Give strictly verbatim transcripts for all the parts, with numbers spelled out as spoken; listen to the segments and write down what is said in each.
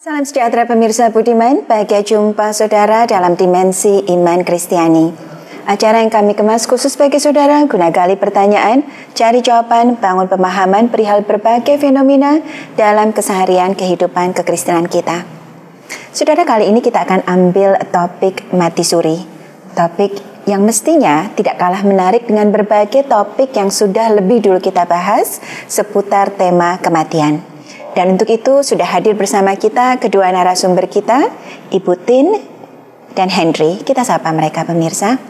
Salam sejahtera pemirsa budiman, bahagia jumpa saudara dalam dimensi iman Kristiani. Acara yang kami kemas khusus bagi saudara guna gali pertanyaan, cari jawaban, bangun pemahaman perihal berbagai fenomena dalam keseharian kehidupan kekristenan kita. Saudara, kali ini kita akan ambil topik mati suri. Topik yang mestinya tidak kalah menarik dengan berbagai topik yang sudah lebih dulu kita bahas seputar tema kematian. Dan untuk itu sudah hadir bersama kita kedua narasumber kita, Ibu Tin dan Henry. Kita sapa mereka pemirsa.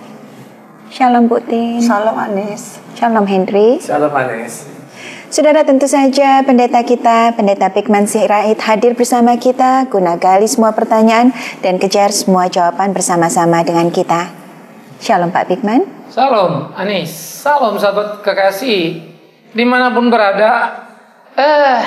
Shalom Bu Tin. Shalom Anis. Shalom Henry. Shalom Anis. Saudara, tentu saja pendeta kita, Pendeta Pikman Sirait hadir bersama kita guna gali semua pertanyaan dan kejar semua jawaban bersama-sama dengan kita. Shalom Pak Pikman. Shalom Anis. Salam sahabat kekasih dimanapun berada. Eh,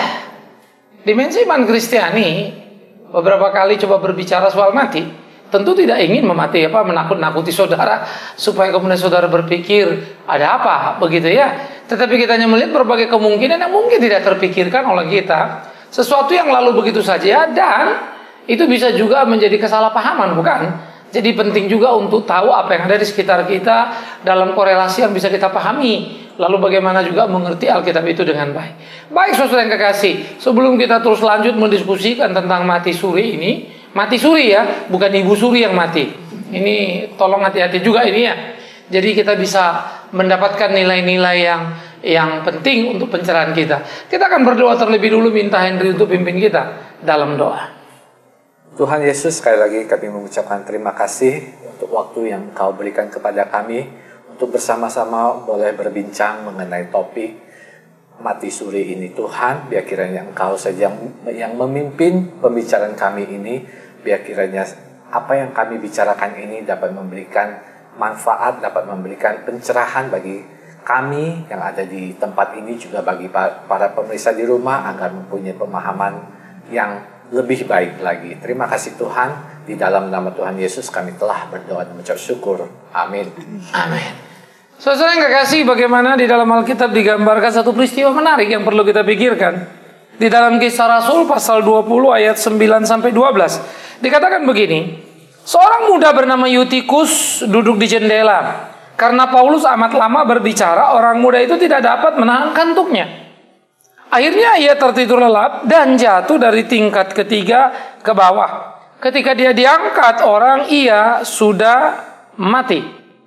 Dimensi iman Kristiani beberapa kali coba berbicara soal mati. Tentu tidak ingin memati apa menakut-nakuti saudara supaya kemudian saudara berpikir ada apa begitu ya. Tetapi kita hanya melihat berbagai kemungkinan yang mungkin tidak terpikirkan oleh kita. Sesuatu yang lalu begitu saja dan itu bisa juga menjadi kesalahpahaman, bukan? Jadi penting juga untuk tahu apa yang ada di sekitar kita dalam korelasi yang bisa kita pahami. Lalu bagaimana juga mengerti Alkitab itu dengan baik. Baik saudara yang kekasih, sebelum kita terus lanjut mendiskusikan tentang mati suri ini, mati suri ya, bukan ibu suri yang mati. Ini tolong hati-hati juga ini ya. Jadi kita bisa mendapatkan nilai-nilai yang yang penting untuk pencerahan kita. Kita akan berdoa terlebih dulu, minta Henry untuk pimpin kita dalam doa. Tuhan Yesus, sekali lagi kami mengucapkan terima kasih untuk waktu yang Kau berikan kepada kami untuk bersama-sama boleh berbincang mengenai topik mati suri ini. Tuhan, biar kiranya Engkau saja yang, yang memimpin pembicaraan kami ini, biar kiranya apa yang kami bicarakan ini dapat memberikan manfaat, dapat memberikan pencerahan bagi kami yang ada di tempat ini, juga bagi para pemirsa di rumah agar mempunyai pemahaman yang lebih baik lagi. Terima kasih Tuhan, di dalam nama Tuhan Yesus kami telah berdoa dan mengucap syukur. Amin. Amin. Saudara yang kekasih, bagaimana di dalam Alkitab digambarkan satu peristiwa menarik yang perlu kita pikirkan. Di dalam Kisah Rasul pasal dua puluh ayat sembilan sampai dua belas dikatakan begini. Seorang muda bernama Eutikus duduk di jendela. Karena Paulus amat lama berbicara, orang muda itu tidak dapat menahan kantuknya. Akhirnya ia tertidur lelap dan jatuh dari tingkat ketiga ke bawah. Ketika dia diangkat orang, ia sudah mati.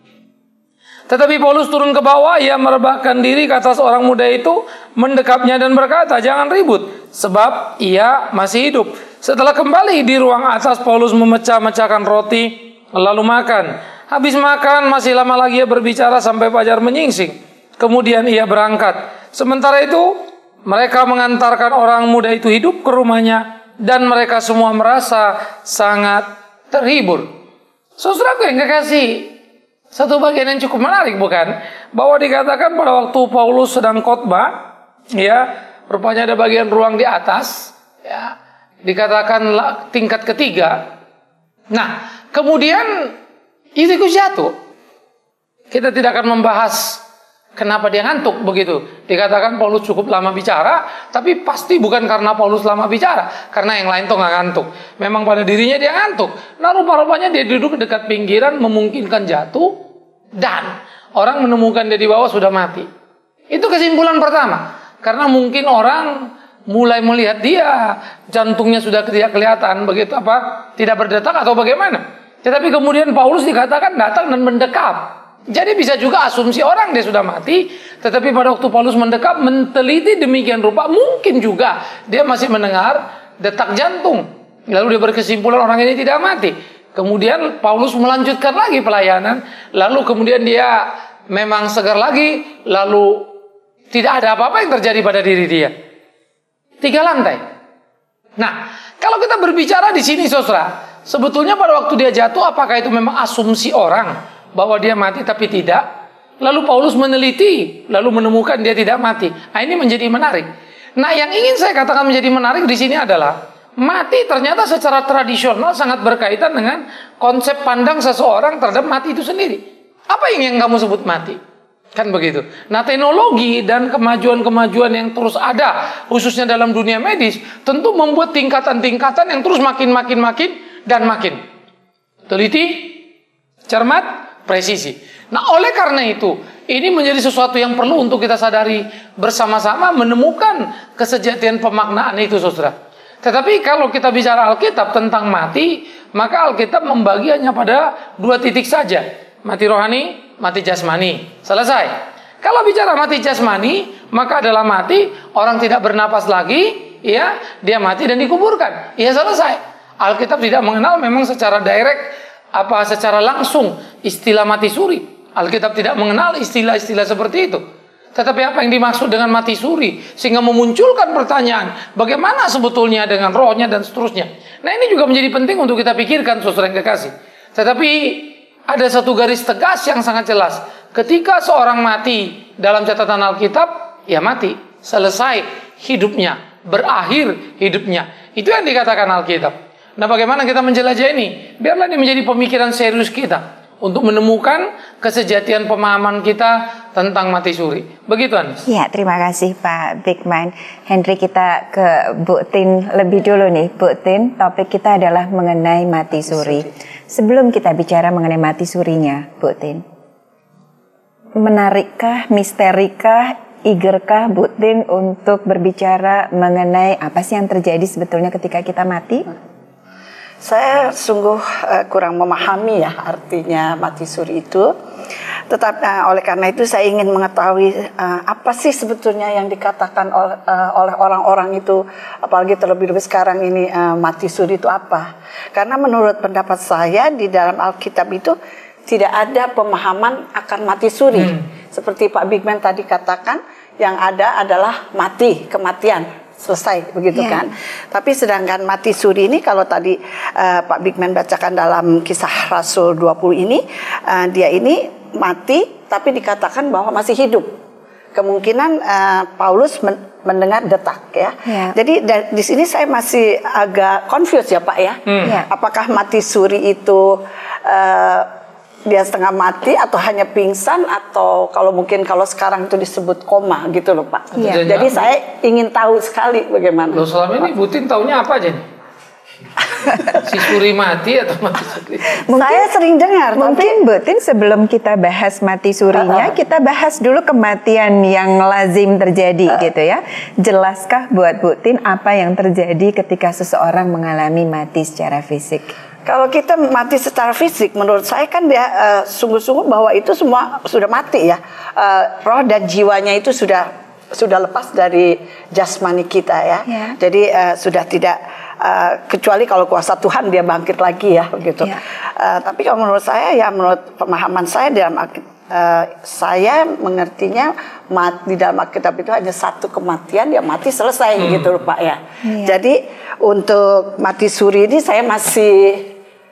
Tetapi Paulus turun ke bawah, ia merebahkan diri ke atas orang muda itu, mendekapnya dan berkata, "Jangan ribut, sebab ia masih hidup." Setelah kembali di ruang atas, Paulus memecah-mecahkan roti, lalu makan. Habis makan, masih lama lagi ia berbicara sampai fajar menyingsing. Kemudian ia berangkat. Sementara itu, mereka mengantarkan orang muda itu hidup ke rumahnya dan mereka semua merasa sangat terhibur. Saudaraku yang kekasih, satu bagian yang cukup menarik bukan? Bahwa dikatakan pada waktu Paulus sedang khotbah, ya, rupanya ada bagian ruang di atas, ya, dikatakan tingkat ketiga. Nah, kemudian itu jatuh. Kita tidak akan membahas kenapa dia ngantuk begitu. Dikatakan Paulus cukup lama bicara, tapi pasti bukan karena Paulus lama bicara, karena yang lain tuh nggak ngantuk. Memang pada dirinya dia ngantuk. Nah, rupa-rupanya dia duduk dekat pinggiran, memungkinkan jatuh, dan orang menemukan dia di bawah sudah mati. Itu kesimpulan pertama. Karena mungkin orang mulai melihat dia, jantungnya sudah tidak kelihatan, begitu apa? Tidak berdetak atau bagaimana. Tetapi kemudian Paulus dikatakan datang dan mendekap. Jadi bisa juga asumsi orang dia sudah mati, tetapi pada waktu Paulus mendekap, menteliti demikian rupa, mungkin juga dia masih mendengar detak jantung. Lalu dia berkesimpulan orang ini tidak mati. Kemudian Paulus melanjutkan lagi pelayanan, lalu kemudian dia memang segar lagi, lalu tidak ada apa-apa yang terjadi pada diri dia. Tiga lantai. Nah, kalau kita berbicara di sini saudara, sebetulnya pada waktu dia jatuh, apakah itu memang asumsi orang bahwa dia mati tapi tidak? Lalu Paulus meneliti, lalu menemukan dia tidak mati. Nah, ini menjadi menarik. Nah, yang ingin saya katakan menjadi menarik di sini adalah mati ternyata secara tradisional sangat berkaitan dengan konsep pandang seseorang terhadap mati itu sendiri. Apa yang, yang kamu sebut mati? Kan begitu. Nah, teknologi dan kemajuan-kemajuan yang terus ada, khususnya dalam dunia medis, tentu membuat tingkatan-tingkatan yang terus makin-makin-makin dan makin teliti, cermat, presisi. Nah, oleh karena itu, ini menjadi sesuatu yang perlu untuk kita sadari bersama-sama, menemukan kesejatian pemaknaan itu, saudara. Tetapi kalau kita bicara Alkitab tentang mati, maka Alkitab membagi hanya pada dua titik saja. Mati rohani, mati jasmani. Selesai. Kalau bicara mati jasmani, maka adalah mati, orang tidak bernapas lagi, ya, dia mati dan dikuburkan. Ya, selesai. Alkitab tidak mengenal memang secara direct, apa secara langsung istilah mati suri. Alkitab tidak mengenal istilah-istilah seperti itu. Tetapi apa yang dimaksud dengan mati suri? Sehingga memunculkan pertanyaan, bagaimana sebetulnya dengan rohnya dan seterusnya. Nah, ini juga menjadi penting untuk kita pikirkan, saudara yang kekasih. Tetapi ada satu garis tegas yang sangat jelas. Ketika seorang mati dalam catatan Alkitab, ya mati. Selesai hidupnya. Berakhir hidupnya. Itu yang dikatakan Alkitab. Nah, bagaimana kita menjelajah ini? Biarlah ini menjadi pemikiran serius kita. Untuk menemukan kesejatian pemahaman kita tentang mati suri. Begitu, Anis? Ya, terima kasih Pak Bigman. Henry, kita ke Bu Tin lebih dulu nih. Bu Tin, topik kita adalah mengenai mati suri. Sebelum kita bicara mengenai mati surinya, Bu Tin, menarikkah, misterikah, eagerkah Bu Tin untuk berbicara mengenai apa sih yang terjadi sebetulnya ketika kita mati? Saya sungguh uh, kurang memahami ya artinya mati suri itu. Tetapi uh, oleh karena itu saya ingin mengetahui uh, apa sih sebetulnya yang dikatakan oleh, uh, oleh orang-orang itu, apalagi terlebih-lebih sekarang ini uh, mati suri itu apa? Karena menurut pendapat saya di dalam Alkitab itu tidak ada pemahaman akan mati suri. Hmm. Seperti Pak Bigman tadi katakan, yang ada adalah mati, kematian. Selesai begitu yeah. kan. Tapi sedangkan mati suri ini kalau tadi uh, Pak Bigman bacakan dalam Kisah Rasul dua puluh ini, uh, dia ini mati tapi dikatakan bahwa masih hidup. Kemungkinan uh, Paulus men mendengar detak ya. Yeah. Jadi di sini saya masih agak confused ya Pak ya. Hmm. Yeah. Apakah mati suri itu uh, dia setengah mati atau hanya pingsan, atau kalau mungkin kalau sekarang itu disebut koma gitu loh Pak. Iya. Jadi saya ingin tahu sekali bagaimana. Loh, selama ini Butin taunya apa aja nih? Si suri mati atau mati suri? Mungkin, saya sering dengar. Mungkin Butin sebelum kita bahas mati surinya, uh -uh. kita bahas dulu kematian yang lazim terjadi uh -uh. gitu ya. Jelaskah buat Butin apa yang terjadi ketika seseorang mengalami mati secara fisik? Kalau kita mati secara fisik, menurut saya kan dia sungguh-sungguh uh, bahwa itu semua sudah mati ya. Uh, roh dan jiwanya itu sudah sudah lepas dari jasmani kita ya. Yeah. Jadi uh, sudah tidak uh, kecuali kalau kuasa Tuhan dia bangkit lagi ya begitu. Yeah. Uh, tapi kalau menurut saya ya menurut pemahaman saya dalam uh, saya mengertinya mat, di dalam Alkitab itu hanya satu kematian, ya mati selesai hmm. gitu Pak ya. Yeah. Jadi untuk mati suri ini saya masih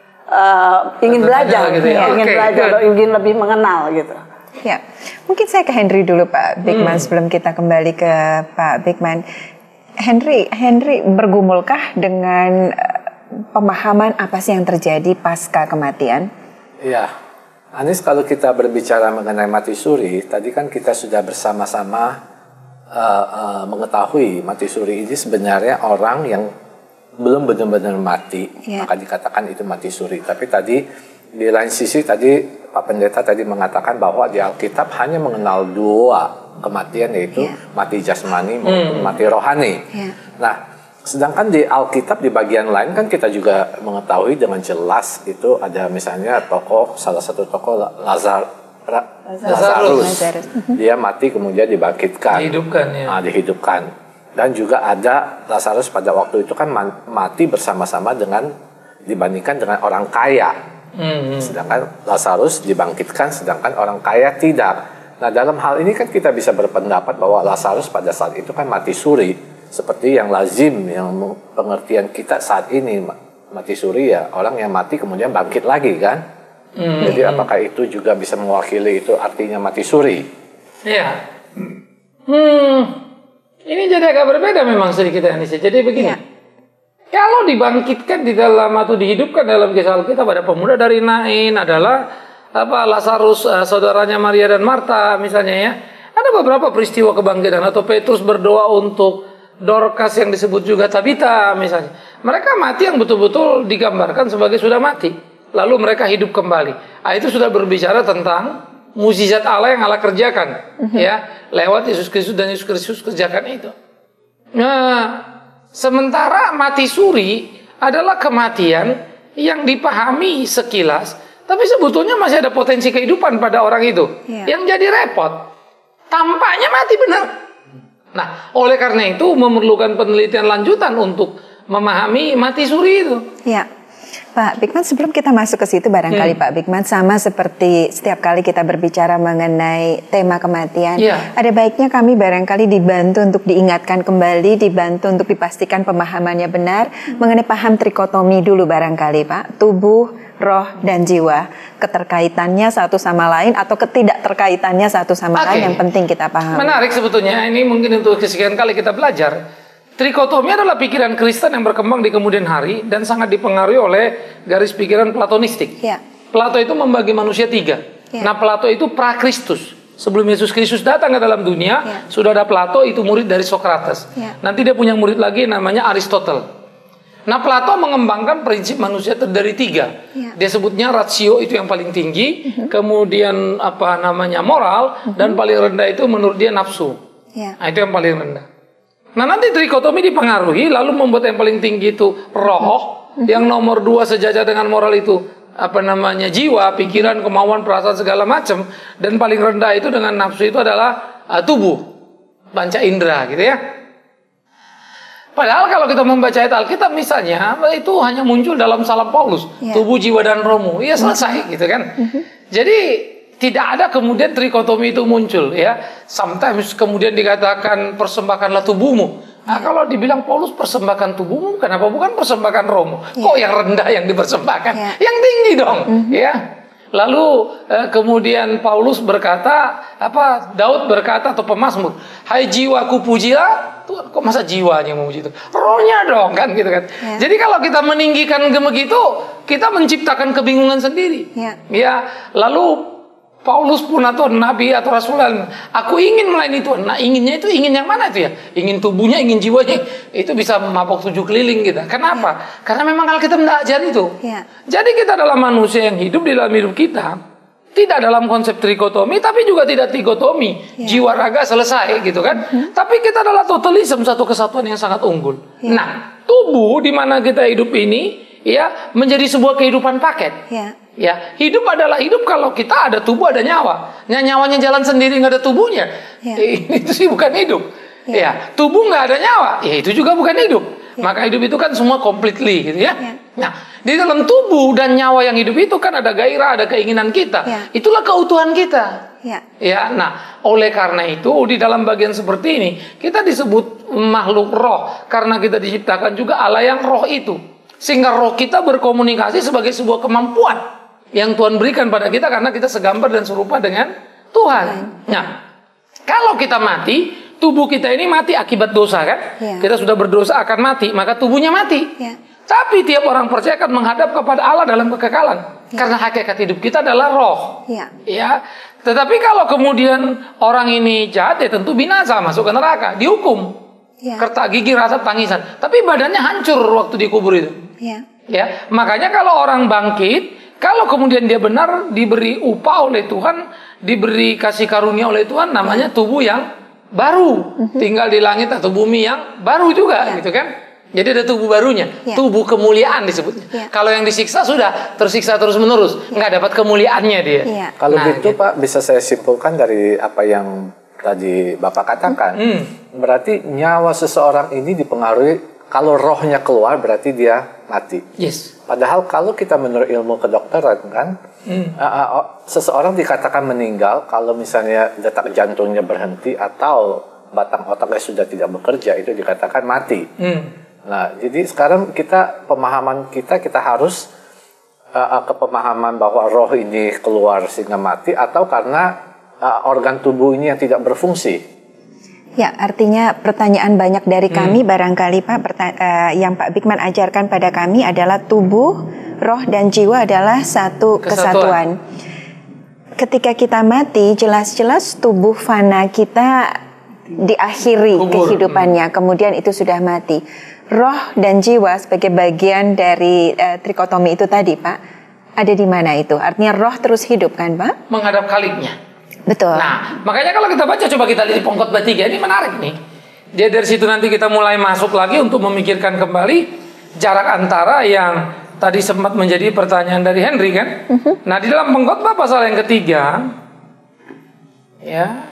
Uh, ingin belajar, gitu ya? ingin okay, belajar, atau ingin lebih mengenal gitu. Ya, mungkin saya ke Henry dulu Pak Bigman hmm. sebelum kita kembali ke Pak Bigman. Henry, Henry bergumulkah dengan uh, pemahaman apa sih yang terjadi pasca kematian? Iya, Anis, kalau kita berbicara mengenai mati suri, tadi kan kita sudah bersama-sama uh, uh, mengetahui mati suri ini sebenarnya orang yang belum benar-benar mati, yeah. maka dikatakan itu mati suri. Tapi tadi di lain sisi tadi Pak Pendeta tadi mengatakan bahwa di Alkitab hanya mengenal dua kematian, yaitu yeah. mati jasmani maupun mm. mati rohani. Yeah. Nah, sedangkan di Alkitab di bagian lain kan kita juga mengetahui dengan jelas itu ada misalnya tokoh, salah satu tokoh Lazar, Lazarus. Lazarus. Lazarus. Dia mati kemudian dibangkitkan, dihidupkan, ya. nah, dihidupkan. Dan juga ada Lazarus pada waktu itu kan mati bersama-sama dengan dibandingkan dengan orang kaya. Mm-hmm. Sedangkan Lazarus dibangkitkan, sedangkan orang kaya tidak. Nah, dalam hal ini kan kita bisa berpendapat bahwa Lazarus pada saat itu kan mati suri, seperti yang lazim, yang pengertian kita saat ini mati suri ya orang yang mati kemudian bangkit lagi kan. Mm-hmm. Jadi apakah itu juga bisa mewakili itu artinya mati suri? Iya. Hmm. Ini jadi agak berbeda memang sedikit Anissa. Jadi begini, ya. Kalau dibangkitkan di dalam atau dihidupkan dalam kisah Alkitab pada pemuda dari Nain adalah apa Lazarus uh, saudaranya Maria dan Marta misalnya ya. Ada beberapa peristiwa kebangkitan, atau Petrus berdoa untuk Dorcas yang disebut juga Tabita misalnya. Mereka mati yang betul-betul digambarkan sebagai sudah mati, lalu mereka hidup kembali. Ah, itu sudah berbicara tentang mukjizat Allah yang Allah kerjakan, mm-hmm. ya, lewat Yesus Kristus, dan Yesus Kristus kerjakan itu. Nah, sementara mati suri adalah kematian yang dipahami sekilas, tapi sebetulnya masih ada potensi kehidupan pada orang itu, yeah. yang jadi repot. Tampaknya mati benar. Nah, oleh karena itu memerlukan penelitian lanjutan untuk memahami mati suri itu. Ya, Pak Bigman, sebelum kita masuk ke situ barangkali hmm. Pak Bigman, sama seperti setiap kali kita berbicara mengenai tema kematian, ya. ada baiknya kami barangkali dibantu untuk diingatkan kembali, dibantu untuk dipastikan pemahamannya benar hmm. mengenai paham trikotomi dulu barangkali Pak, tubuh, roh dan jiwa, keterkaitannya satu sama lain atau ketidakterkaitannya satu sama okay. lain yang penting kita paham. Menarik sebetulnya, ini mungkin untuk kesekian kali kita belajar. Trikotomi adalah pikiran Kristen yang berkembang di kemudian hari dan sangat dipengaruhi oleh garis pikiran Platonistik. Ya. Plato itu membagi manusia tiga. Ya. Nah, Plato itu pra-Kristus. Sebelum Yesus Kristus datang ke dalam dunia, ya. sudah ada Plato, itu murid dari Sokrates. Ya. Nanti dia punya murid lagi namanya Aristotle. Nah, Plato mengembangkan prinsip manusia terdiri tiga. Ya. Dia sebutnya rasio, itu yang paling tinggi, uh-huh. kemudian apa namanya moral, uh-huh. dan paling rendah itu menurut dia nafsu. Ya. Nah, itu yang paling rendah. Nah, nanti trikotomi dipengaruhi, lalu membuat yang paling tinggi itu roh, uh-huh. yang nomor dua sejajar dengan moral itu apa namanya jiwa, pikiran, kemauan, perasaan segala macam, dan paling rendah itu dengan nafsu itu adalah uh, tubuh, panca indera, gitu ya. Padahal kalau kita membaca ayat Alkitab misalnya, itu hanya muncul dalam salam Paulus, yeah. tubuh, jiwa, dan rohmu. Ya selesai, mm-hmm. gitu kan. Mm-hmm. Jadi tidak ada kemudian trikotomi itu muncul, ya. Sometimes kemudian dikatakan persembahkanlah tubuhmu. Nah, yeah. kalau dibilang Paulus persembahkan tubuhmu, kenapa bukan persembahkan rohmu? Yeah. Kok yang rendah yang dipersembahkan? Yeah. Yang tinggi dong, mm-hmm. ya. Lalu eh, kemudian Paulus berkata, apa Daud berkata atau pemazmur, hai jiwaku pujilah Tuhan. Kok masa jiwanya memuji itu? Rohnya dong kan gitu kan. Ya. Jadi kalau kita meninggikan begitu, kita menciptakan kebingungan sendiri. Ya. Ya, lalu Paulus pun atau nabi atau rasul, aku ingin melayani Tuhan. Nah, inginnya itu ingin yang mana itu ya? Ingin tubuhnya, ingin jiwanya. Itu bisa mabok tujuh keliling kita. Kenapa? Ya. Karena memang Alkitab tidak ajar itu. Ya. Jadi kita adalah manusia yang hidup di dalam hidup kita, tidak dalam konsep trikotomi, tapi juga tidak trikotomi. Ya. Jiwa raga selesai gitu kan. Hmm. Tapi kita adalah totalisme, satu kesatuan yang sangat unggul. Ya. Nah, tubuh di mana kita hidup ini, ya, menjadi sebuah kehidupan paket. Ya. Ya, hidup adalah hidup kalau kita ada tubuh, ada nyawa. Nah, nyawanya jalan sendiri nggak ada tubuhnya, ya. eh, itu sih bukan hidup. Ya, ya tubuh nggak ada nyawa, ya itu juga bukan hidup. Ya. Maka hidup itu kan semua completely, gitu ya. Ya. Nah, di dalam tubuh dan nyawa yang hidup itu kan ada gairah, ada keinginan kita. Ya. Itulah keutuhan kita. Ya. Ya, nah, oleh karena itu di dalam bagian seperti ini kita disebut makhluk roh karena kita diciptakan juga Allah yang roh itu, sehingga roh kita berkomunikasi sebagai sebuah kemampuan yang Tuhan berikan pada kita karena kita segambar dan serupa dengan Tuhan. Nah, kalau kita mati, tubuh kita ini mati akibat dosa kan? Ya. Kita sudah berdosa akan mati, maka tubuhnya mati. Ya. Tapi tiap orang percaya akan menghadap kepada Allah dalam kekekalan. Ya. Karena hakikat hidup kita adalah roh. Ya. Ya. Tetapi kalau kemudian orang ini jahat, ya tentu binasa, masuk ke neraka, dihukum. Ya. Kertak gigi, rasa, tangisan. Tapi badannya hancur waktu dikubur itu. Ya. Ya. Makanya kalau orang bangkit, kalau kemudian dia benar, diberi upah oleh Tuhan, diberi kasih karunia oleh Tuhan, namanya tubuh yang baru, tinggal di langit atau bumi yang baru juga, ya. Gitu kan? Jadi ada tubuh barunya, ya. Tubuh kemuliaan disebutnya. Ya. Kalau yang disiksa sudah tersiksa terus menerus, ya. Nggak dapat kemuliaannya dia. Ya. Kalau nah, gitu, gitu Pak, bisa saya simpulkan dari apa yang tadi Bapak katakan, hmm. berarti nyawa seseorang ini dipengaruhi. Kalau rohnya keluar berarti dia mati. Yes. Padahal kalau kita menurut ilmu kedokteran kan, hmm. uh, uh, seseorang dikatakan meninggal kalau misalnya detak jantungnya berhenti atau batang otaknya sudah tidak bekerja, itu dikatakan mati. Hmm. Nah, jadi sekarang kita pemahaman kita kita harus uh, uh, ke pemahaman bahwa roh ini keluar sehingga mati, atau karena uh, organ tubuh ini yang tidak berfungsi. Ya, artinya pertanyaan banyak dari kami, hmm. barangkali Pak, uh, yang Pak Bigman ajarkan pada kami adalah tubuh, roh, dan jiwa adalah satu kesatuan. kesatuan. ketika kita mati, jelas-jelas tubuh fana kita diakhiri Kubur. kehidupannya, kemudian itu sudah mati. Roh dan jiwa sebagai bagian dari uh, trikotomi itu tadi, Pak, ada di mana itu? Artinya roh terus hidup kan, Pak? Menghadap Khaliknya. Betul. Nah, makanya kalau kita baca, coba kita lihat di Pengkhotbah tiga, ini menarik nih. Jadi dari situ nanti kita mulai masuk lagi untuk memikirkan kembali jarak antara yang tadi sempat menjadi pertanyaan dari Henry kan. Uh-huh. Nah, di dalam Pengkhotbah pasal yang ketiga, ya.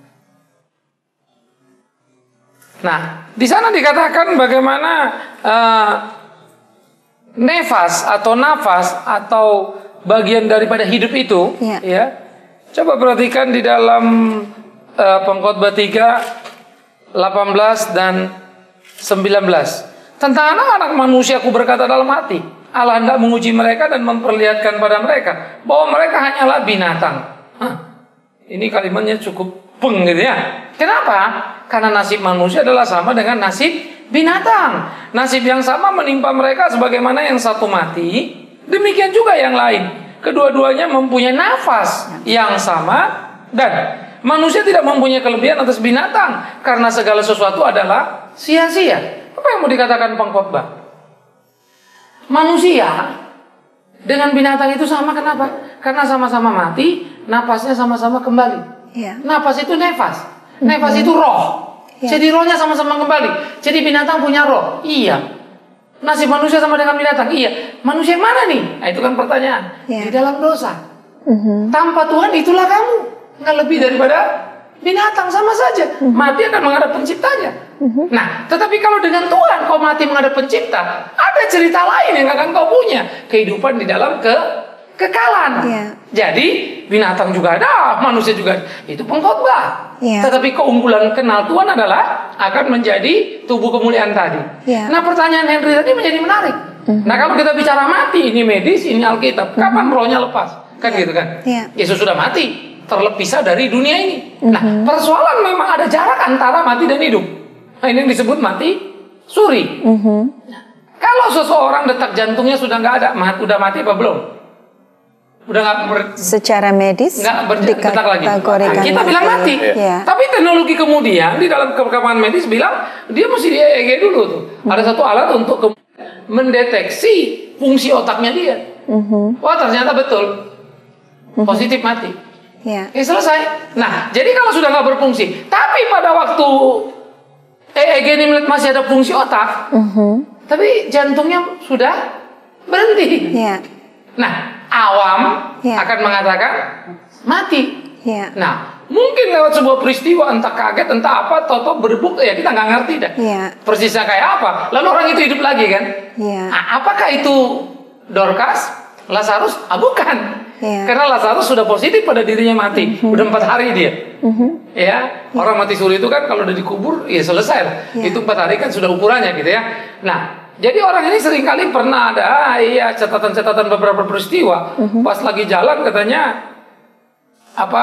Nah, di sana dikatakan bagaimana uh, nefas atau nafas atau bagian daripada hidup itu, ya. ya. Coba perhatikan di dalam uh, Pengkhotbah tiga, delapan belas dan sembilan belas. Tentang anak-anak manusia aku berkata dalam hati, Allah hendak menguji mereka dan memperlihatkan pada mereka bahwa mereka hanyalah binatang. Hah, ini kalimatnya cukup peng gitu ya. Kenapa? Karena nasib manusia adalah sama dengan nasib binatang. Nasib yang sama menimpa mereka, sebagaimana yang satu mati, demikian juga yang lain. Kedua-duanya mempunyai nafas yang sama, dan manusia tidak mempunyai kelebihan atas binatang, karena segala sesuatu adalah sia-sia. Apa yang mau dikatakan pengkhotbah? Manusia dengan binatang itu sama, kenapa? Karena sama-sama mati, nafasnya sama-sama kembali. Ya. Nafas itu nefas, nefas itu roh. Ya. Jadi rohnya sama-sama kembali. Jadi binatang punya roh, iya. Nasib manusia sama dengan binatang, iya. Manusia yang mana nih? Nah, itu kan pertanyaan. Ya. Di dalam dosa. Uh-huh. Tanpa Tuhan itulah kamu, nggak lebih daripada binatang, sama saja. Uh-huh. Mati akan menghadap penciptanya. Uh-huh. Nah, tetapi kalau dengan Tuhan kau mati menghadap pencipta, ada cerita lain yang akan kau punya. Kehidupan di dalam ke kekalan. Yeah. Jadi binatang juga ada, manusia juga ada. Itu pengkhotbah. Yeah. Tetapi keunggulan kenal Tuhan adalah akan menjadi tubuh kemuliaan tadi. Yeah. Nah, pertanyaan Henry tadi menjadi menarik. Mm-hmm. Nah, kalau kita bicara mati, ini medis, ini Alkitab. Mm-hmm. Kapan rohnya lepas? Kan yeah. gitu kan? Yeah. Yesus sudah mati, terpisah dari dunia ini. Mm-hmm. Nah, persoalan memang ada jarak antara mati dan hidup. Nah, ini yang disebut mati suri. Mm-hmm. Nah, kalau seseorang detak jantungnya sudah nggak ada, mat, udah mati apa belum? Udah nggak ber... secara medis nggak berdetak lagi. Nah, kita bilang mati. Ya. Tapi teknologi kemudian di dalam perkembangan medis bilang dia mesti di E E G dulu tuh. Hmm. Ada satu alat untuk ke- mendeteksi fungsi otaknya dia. Hmm. Wah, ternyata betul positif mati. Ya. Eh, selesai. Nah, jadi kalau sudah nggak berfungsi, tapi pada waktu E E G ini melihat masih ada fungsi otak, hmm. tapi jantungnya sudah berhenti. Ya. Nah, awam ya. akan mengatakan mati. Ya. Nah, mungkin lewat sebuah peristiwa, entah kaget, entah apa, toto berebut, ya kita nggak ngerti dah. Ya. Persisnya kayak apa. Lalu orang itu hidup lagi kan? Ya. Nah, apakah itu Dorcas, Lazarus? Ah, bukan. Ya. Karena Lazarus sudah positif pada dirinya mati. Mm-hmm. Udah empat hari dia. Mm-hmm. Ya. Ya, orang mati suri itu kan kalau udah dikubur, ya selesai. Ya. Itu empat hari kan sudah ukurannya gitu ya. Nah. Jadi orang ini seringkali pernah ada, ah, iya catatan-catatan beberapa peristiwa. Uh-huh. Pas lagi jalan katanya apa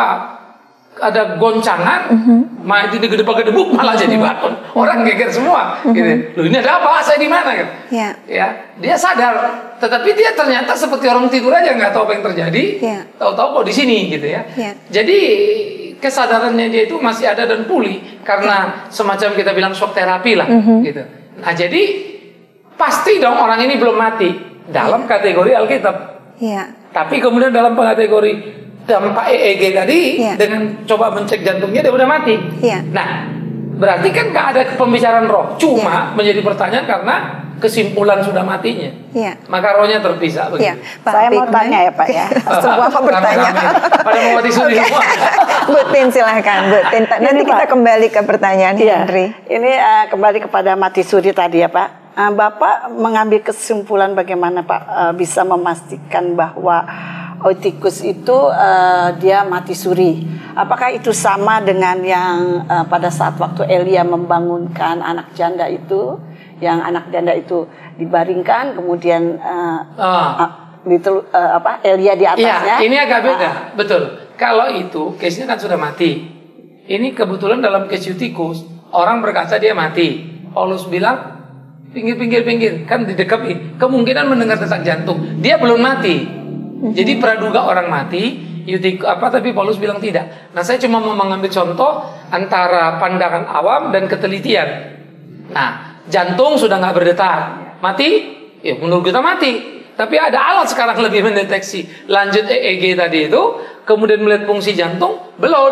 ada goncangan, uh-huh. main di gedebak-gedebuk malah uh-huh. jadi bangun. Orang geger semua. Uh-huh. Gitu. Loh, ini ada apa? Saya di mana? Gitu. Yeah. Ya, dia sadar. Tetapi dia ternyata seperti orang tidur aja, nggak tahu apa yang terjadi. Yeah. Tahu-tahu kok di sini gitu ya. Yeah. Jadi kesadarannya dia itu masih ada dan pulih karena semacam kita bilang shock terapi lah. Uh-huh. Gitu. Nah, jadi pasti dong orang ini belum mati dalam kategori Alkitab. Ya. Tapi kemudian dalam kategori dampak E E G tadi ya. Dengan coba mencek jantungnya dia udah mati. Ya. Nah, berarti kan nggak ada pembicaraan roh. Cuma ya. Menjadi pertanyaan karena kesimpulan sudah matinya. Ya. Maka rohnya terpisah. Ya. Pak, saya mau tanya ya Pak ya. Sebuah pertanyaan. Pada mau mati suri semua. Bu Tin silahkan. Bu Tin. Nanti kita kembali ke pertanyaan ya. Henry. Ini uh, kembali kepada mati suri tadi ya Pak. Bapak mengambil kesimpulan bagaimana Pak uh, bisa memastikan bahwa Oitikus itu uh, dia mati suri. Apakah itu sama dengan yang uh, pada saat waktu Elia membangunkan anak janda itu, yang anak janda itu dibaringkan kemudian uh, oh. uh, itu, uh, apa Elia di atasnya? Ya, ini agak beda, uh, betul. Kalau itu case-nya kan sudah mati. Ini kebetulan dalam case Oitikus orang berkata dia mati. Paulus bilang pinggir-pinggir-pinggir kan didekapin, kemungkinan mendengar detak jantung. Dia belum mati. Jadi praduga orang mati Yutik apa tapi Paulus bilang tidak. Nah, saya cuma mau mengambil contoh antara pandangan awam dan ketelitian. Nah, jantung sudah nggak berdetak, mati? Ya menurut kita mati. Tapi ada alat sekarang lebih mendeteksi. Lanjut E E G tadi itu, kemudian melihat fungsi jantung, belum.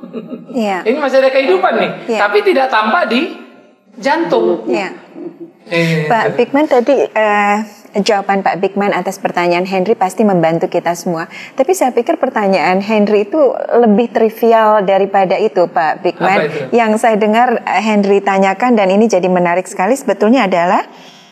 Ya. Ini masih ada kehidupan nih, Ya. tapi tidak tampak di jantung. Ya. Eh, Pak Bigman tadi eh, jawaban Pak Bigman atas pertanyaan Henry pasti membantu kita semua. Tapi saya pikir pertanyaan Henry itu lebih trivial daripada itu, Pak Bigman. Apa itu? Yang saya dengar eh, Henry tanyakan dan ini jadi menarik sekali sebetulnya adalah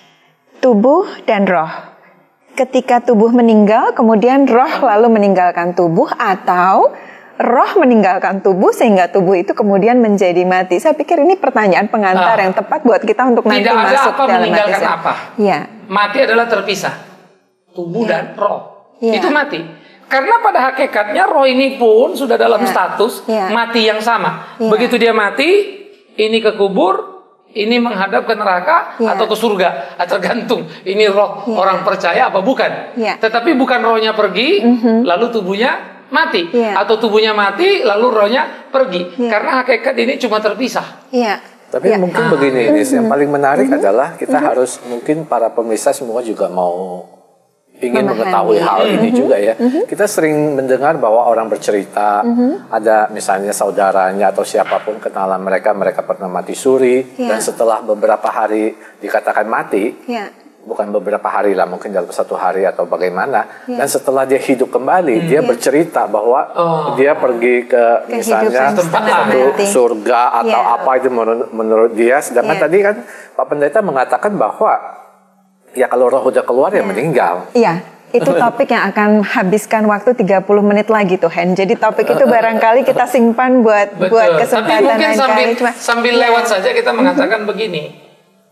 tubuh dan roh. Ketika tubuh meninggal, kemudian roh lalu meninggalkan tubuh, atau roh meninggalkan tubuh sehingga tubuh itu kemudian menjadi mati. Saya pikir ini pertanyaan pengantar Ah. yang tepat buat kita untuk nanti Tidak ada masuk apa dalam meninggalkan hati. apa. Ya. Mati adalah terpisah. Tubuh Ya. dan roh. Ya. Itu mati. Karena pada hakikatnya roh ini pun sudah dalam Ya. status Ya. mati yang sama. Ya. Begitu dia mati, ini ke kubur, ini menghadap ke neraka Ya. atau ke surga, atau tergantung ini roh Ya. orang percaya apa bukan. Ya. Tetapi bukan rohnya pergi, lalu tubuhnya mati, Ya. atau tubuhnya mati lalu rohnya pergi. Ya. Karena hakikat ini cuma terpisah. Iya. Tapi Ya. mungkin begini, Nis, yang paling menarik adalah kita harus, mungkin para pemirsa semua juga mau ingin Memahami. mengetahui hal ini juga ya. Kita sering mendengar bahwa orang bercerita, ada misalnya saudaranya atau siapapun kenalan mereka, mereka pernah mati suri, Ya. dan setelah beberapa hari dikatakan mati, Ya. bukan beberapa hari lah, mungkin dalam satu hari atau bagaimana, Ya. dan setelah dia hidup kembali, dia Ya. bercerita bahwa Oh. dia pergi ke misalnya Kehidupan setelah satu mati. surga atau Ya. apa itu menurut, menurut dia. Sedangkan Ya. tadi kan Pak Pendeta mengatakan bahwa ya kalau roh udah keluar ya, Ya. meninggal. Iya, itu topik yang akan habiskan waktu tiga puluh menit lagi tuh, Hen. Jadi topik itu barangkali kita simpan buat Betul. buat Tapi kesempatan mungkin lain sambil, kali. Cuma sambil ya. lewat saja kita mengatakan begini.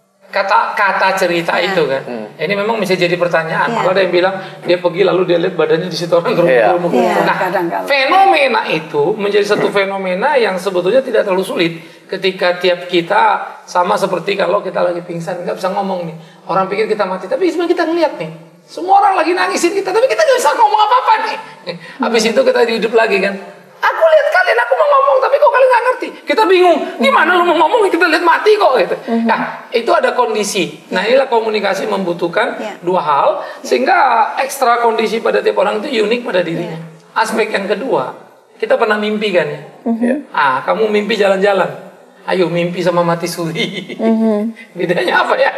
Kata-kata cerita Ya. itu kan. Ini memang bisa jadi pertanyaan. Ya. Malah ada yang bilang dia pergi lalu dia lihat badannya di situ orang Iya. gerumuk-gerumuk. Iya. Nah, Kadang-kadang. fenomena itu menjadi satu fenomena yang sebetulnya tidak terlalu sulit ketika tiap kita sama seperti kalau kita lagi pingsan nggak bisa ngomong nih. Orang pikir kita mati, tapi sebenarnya kita ngeliat nih. Semua orang lagi nangisin kita, tapi kita nggak bisa ngomong apa-apa nih. Habis itu kita hidup lagi kan. Aku lihat kalian, aku mau ngomong, tapi kok kalian nggak ngerti. Kita bingung, gimana lu mau ngomong, kita lihat mati kok gitu. Nah, itu ada kondisi. Nah, inilah komunikasi membutuhkan Ya. dua hal, sehingga ekstra kondisi pada tiap orang itu unik pada dirinya. Aspek yang kedua, kita pernah mimpi kan ya. Ya. Ah, kamu mimpi jalan-jalan. Ayo mimpi sama mati suri. Bedanya apa ya?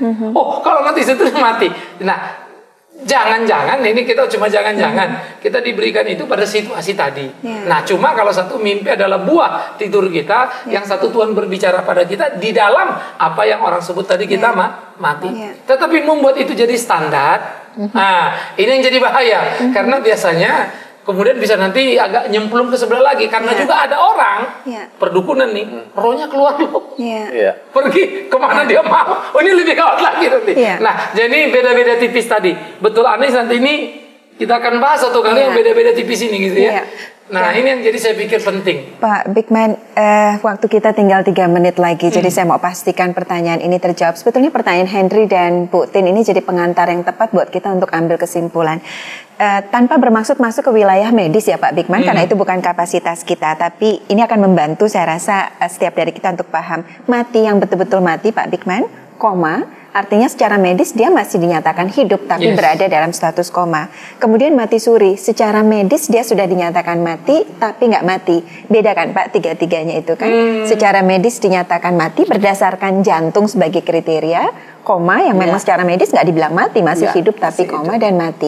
Oh, kalau mati suri mati. Nah, jangan-jangan ini kita cuma jangan-jangan kita diberikan itu pada situasi tadi. Ya. Nah, cuma kalau satu mimpi adalah buah tidur kita, yang satu Tuhan berbicara pada kita di dalam apa yang orang sebut tadi kita ma mati. Ya. Tetapi membuat itu jadi standar. Nah, ini yang jadi bahaya karena biasanya kemudian bisa nanti agak nyemplung ke sebelah lagi karena Ya. juga ada orang Ya. perdukunan nih, rohnya keluar loh. Iya. Iya. Pergi kemana dia mau. Oh, ini lebih gawat lagi nanti. Iya. Nah, jadi beda-beda tipis tadi. Betul, Anis, nanti ini kita akan bahas satu kali Iya. yang beda-beda tipis ini gitu ya. Iya. Nah, ini yang jadi saya pikir penting. Pak Bigman, eh, waktu kita tinggal tiga menit lagi, jadi saya mau pastikan pertanyaan ini terjawab. Sebetulnya pertanyaan Henry dan Bu Tin ini jadi pengantar yang tepat buat kita untuk ambil kesimpulan. Eh, tanpa bermaksud masuk ke wilayah medis ya Pak Bigman, karena itu bukan kapasitas kita, tapi ini akan membantu saya rasa eh, setiap dari kita untuk paham. Mati yang betul-betul mati Pak Bigman, koma, artinya secara medis dia masih dinyatakan hidup tapi Yes. berada dalam status koma. Kemudian mati suri, secara medis dia sudah dinyatakan mati tapi nggak mati. Beda kan Pak tiga-tiganya itu kan? Hmm. Secara medis dinyatakan mati berdasarkan jantung sebagai kriteria, koma yang memang Ya. secara medis nggak dibilang mati, masih Ya, hidup tapi masih koma dan mati.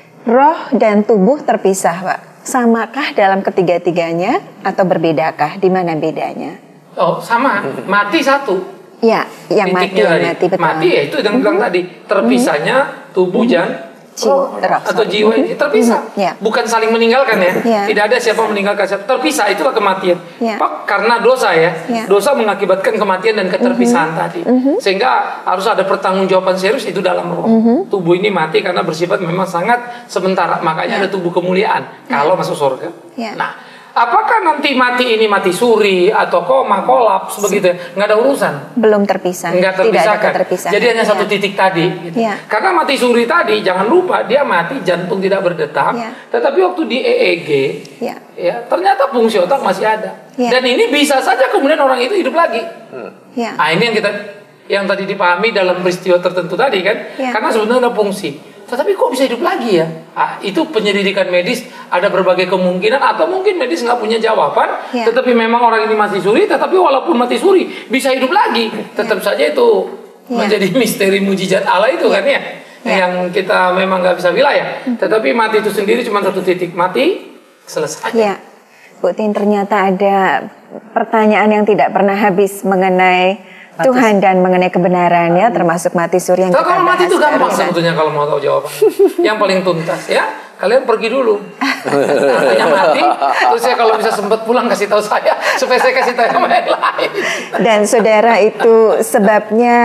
Roh dan tubuh terpisah Pak. Samakah dalam ketiga-tiganya atau berbedakah? Di mana bedanya? Oh, sama. Mati satu. Ya, yang mati, Titiknya yang tadi. mati betul. Mati ya itu yang bilang tadi. Terpisahnya tubuh dan Jiwa, roh, atau sorry. jiwa ini terpisah. Mhm, ya. Bukan saling meninggalkan ya. Ya. Tidak ada siapa meninggalkan siapa. Terpisah, itulah kematian. Ya. Pak, karena dosa ya. Ya. Dosa mengakibatkan kematian dan keterpisahan tadi. Sehingga harus ada pertanggungjawaban serius itu dalam roh. Tubuh ini mati karena bersifat memang sangat sementara. Makanya ada tubuh kemuliaan kalau masuk surga. Ya. Nah, Apakah nanti mati ini mati suri atau koma, kolaps begitu? Nggak ada urusan. Belum terpisah. Nggak terpisahkan. Jadi hanya satu ya. titik tadi. Gitu. Ya. Karena mati suri tadi, jangan lupa dia mati jantung tidak berdetak. Ya. Tetapi waktu di E E G, ya. Ya, ternyata fungsi otak masih ada. Ya. Dan ini bisa saja kemudian orang itu hidup lagi. Hmm. Ya. Nah ini yang kita yang tadi dipahami dalam peristiwa tertentu tadi kan. Ya. Karena sebenarnya ada fungsi. Tetapi kok bisa hidup lagi ya? Ah, itu penyelidikan medis, ada berbagai kemungkinan atau mungkin medis nggak punya jawaban. Ya. Tetapi memang orang ini mati suri, tetapi walaupun mati suri bisa hidup lagi. Tetap ya. saja itu ya. menjadi misteri mujizat Allah itu ya. kan ya, ya. yang kita memang nggak bisa wilayah. Hmm. Tetapi mati itu sendiri cuma satu titik, mati selesai. Ya, Bu Tin, ternyata ada pertanyaan yang tidak pernah habis mengenai Tuhan dan mengenai kebenarannya, termasuk mati suri yang kita bahas. Kalau mati itu gampang sebetulnya kalau mau tahu jawaban. Yang paling tuntas ya, kalian pergi dulu. Artinya mati, terus saya kalau bisa sempat pulang kasih tahu saya supaya saya kasih tahu yang lain. Dan saudara, itu sebabnya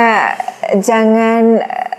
jangan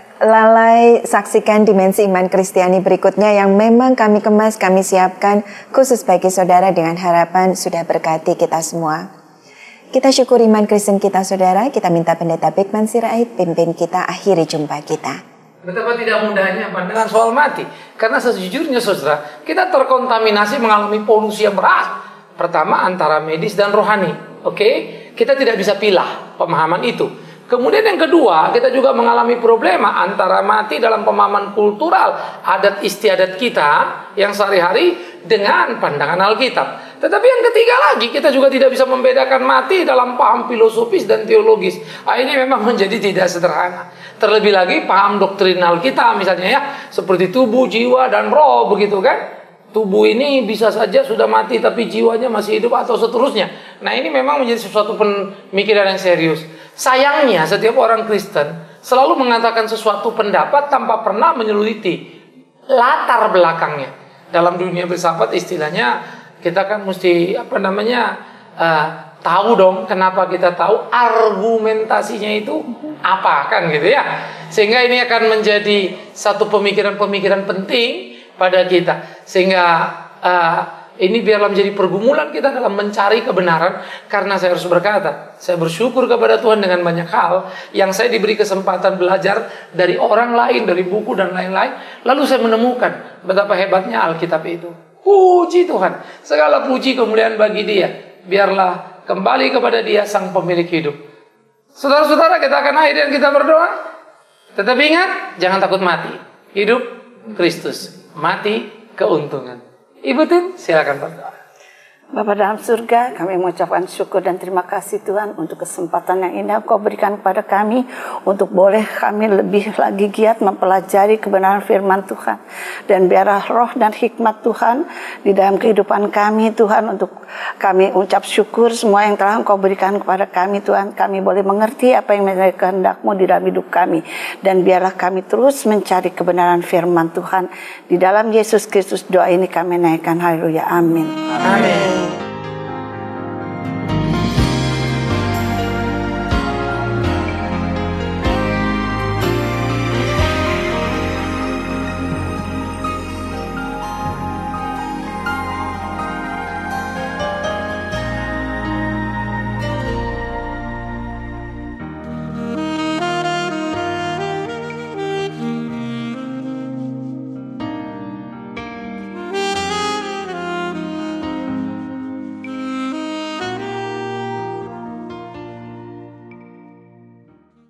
lalai saksikan dimensi iman Kristiani berikutnya yang memang kami kemas, kami siapkan khusus bagi saudara dengan harapan sudah berkati kita semua. Kita syukur iman Kristen kita, saudara. Kita minta Pendeta Bikman Sirait pimpin kita akhiri jumpa kita. Betapa tidak mudahnya pandangan soal mati. Karena sejujurnya, saudara, kita terkontaminasi mengalami polusi yang berat. Pertama, antara medis dan rohani. Oke, okay? Kita tidak bisa pilah pemahaman itu. Kemudian yang kedua, kita juga mengalami problema antara mati dalam pemahaman kultural, adat istiadat kita yang sehari-hari dengan pandangan Alkitab. Tetapi yang ketiga lagi, kita juga tidak bisa membedakan mati dalam paham filosofis dan teologis. Nah, ini memang menjadi tidak sederhana. Terlebih lagi paham doktrinal kita misalnya ya, seperti tubuh, jiwa, dan roh begitu kan. Tubuh ini bisa saja sudah mati tapi jiwanya masih hidup atau seterusnya. Nah ini memang menjadi sesuatu pemikiran yang serius. Sayangnya setiap orang Kristen selalu mengatakan sesuatu pendapat tanpa pernah menyelidiki latar belakangnya. Dalam dunia filsafat istilahnya kita kan mesti apa namanya uh, tahu dong kenapa kita tahu argumentasinya itu apa kan gitu ya. Sehingga ini akan menjadi satu pemikiran-pemikiran penting pada kita, sehingga uh, ini biarlah menjadi pergumulan kita dalam mencari kebenaran. Karena saya harus berkata, saya bersyukur kepada Tuhan dengan banyak hal yang saya diberi kesempatan belajar dari orang lain, dari buku dan lain-lain. Lalu saya menemukan betapa hebatnya Alkitab itu. Puji Tuhan, segala puji kemuliaan bagi Dia. Biarlah kembali kepada Dia sang pemilik hidup. Saudara-saudara, kita akan akhiri dan kita berdoa. Tetapi ingat, jangan takut mati. Hidup Kristus, mati keuntungan. Ibu Tin, silakan berdoa. Bapa dalam surga, kami mengucapkan syukur dan terima kasih Tuhan untuk kesempatan yang indah Kau berikan kepada kami untuk boleh kami lebih lagi giat mempelajari kebenaran firman Tuhan. Dan biarlah roh dan hikmat Tuhan di dalam kehidupan kami Tuhan, untuk kami ucap syukur semua yang telah Engkau berikan kepada kami Tuhan. Kami boleh mengerti apa yang menjadi kehendak-Mu di dalam hidup kami. Dan biarlah kami terus mencari kebenaran firman Tuhan. Di dalam Yesus Kristus doa ini kami naikkan, haleluya, amin. Amin.